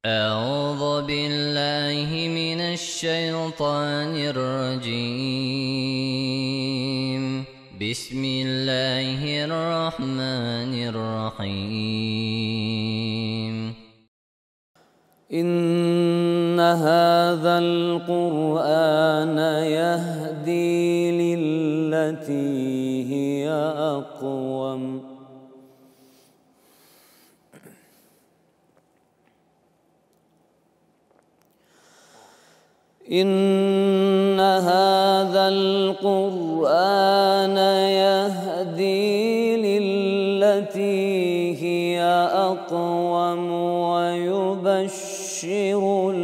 أعوذ بالله من الشيطان الرجيم. بسم الله الرحمن الرحيم. إن هذا القرآن يهدي للتي هي أقوم إن هذا القرآن يهدي للتي هي أقوم ويبشر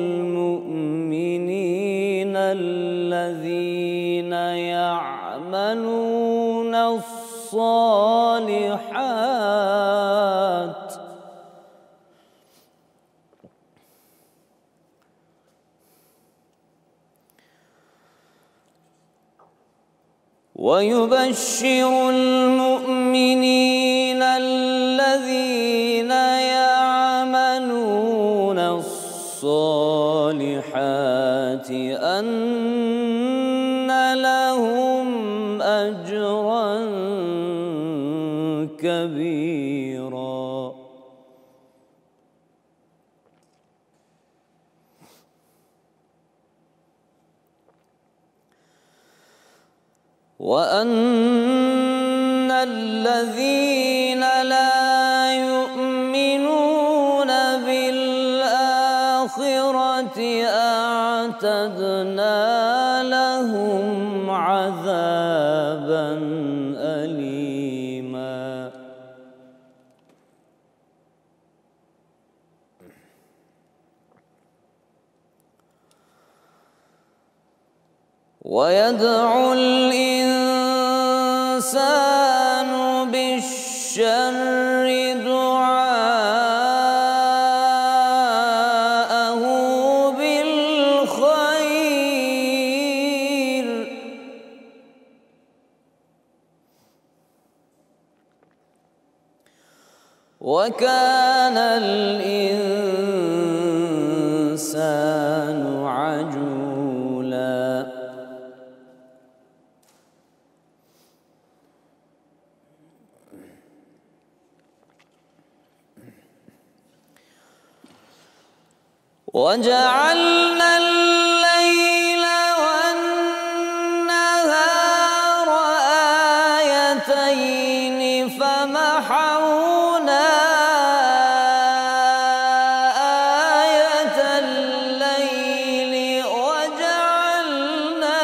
المؤمنين الذين يعملون الصالحات أن لهم أجرا كبيرا. وأن الذين لا يؤمنون بالآخرة أعتدنا لهم عذابا أليما. ويدعو الإنسان بالشر دعاءه بالخير وكان الإنسان عجولا. وجعلنا الليل والنهار آيتين فمحونا آية الليل وجعلنا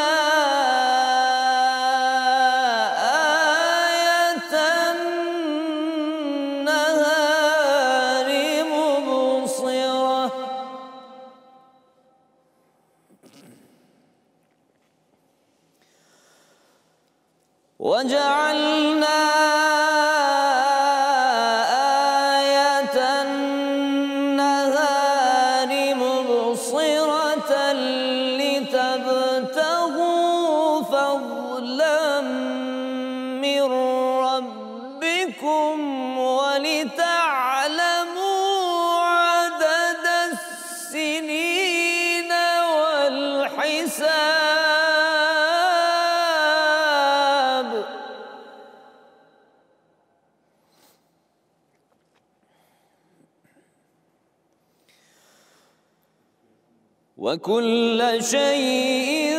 آية النهار مبصرة وجعلنا آية النهار مبصرة لتبتغوا فضلا من ربكم ولتعلموا عدد السنين والحساب وكل شيء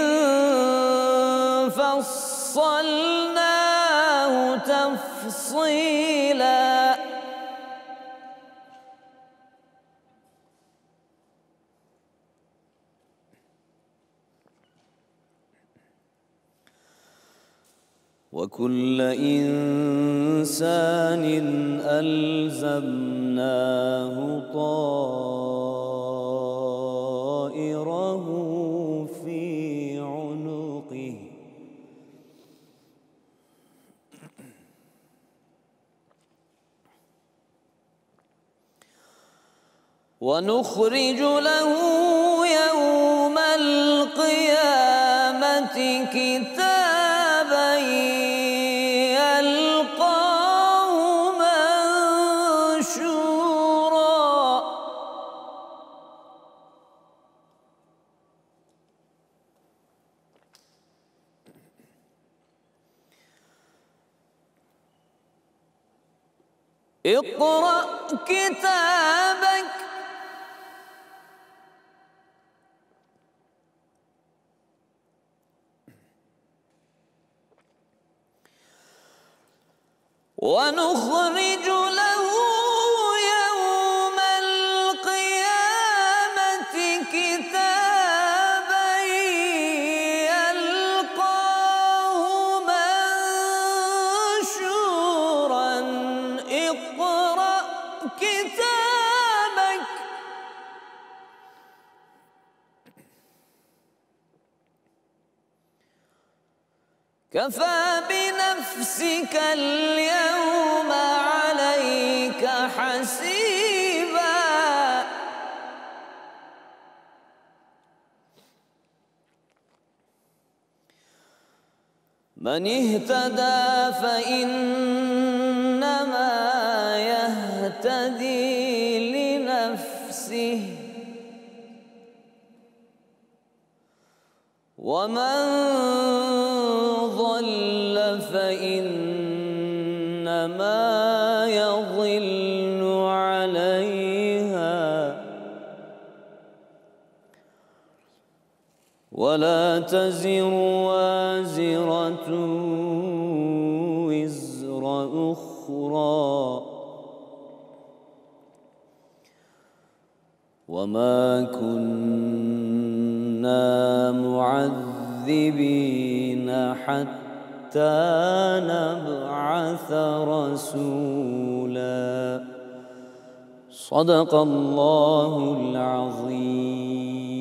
فصلناه تفصيلا. وكل إنسان ألزمناه طائره في عنقه ونخرج له يوم القيامة كتابا يلقاه منشورا اقرأ كتابك ونخرج له يوم القيامة كتابا يلقاه منشورا اقرأ كتابك كفى بنفسك اليوم عليك حسيبا من اهتدى فإنما يهتدي لنفسه ومن ضل فإنما يضل عليها ولا تزر وازرة وزر أخرى وما كنا معذبين حتى نبعث رسولا صدق الله العظيم.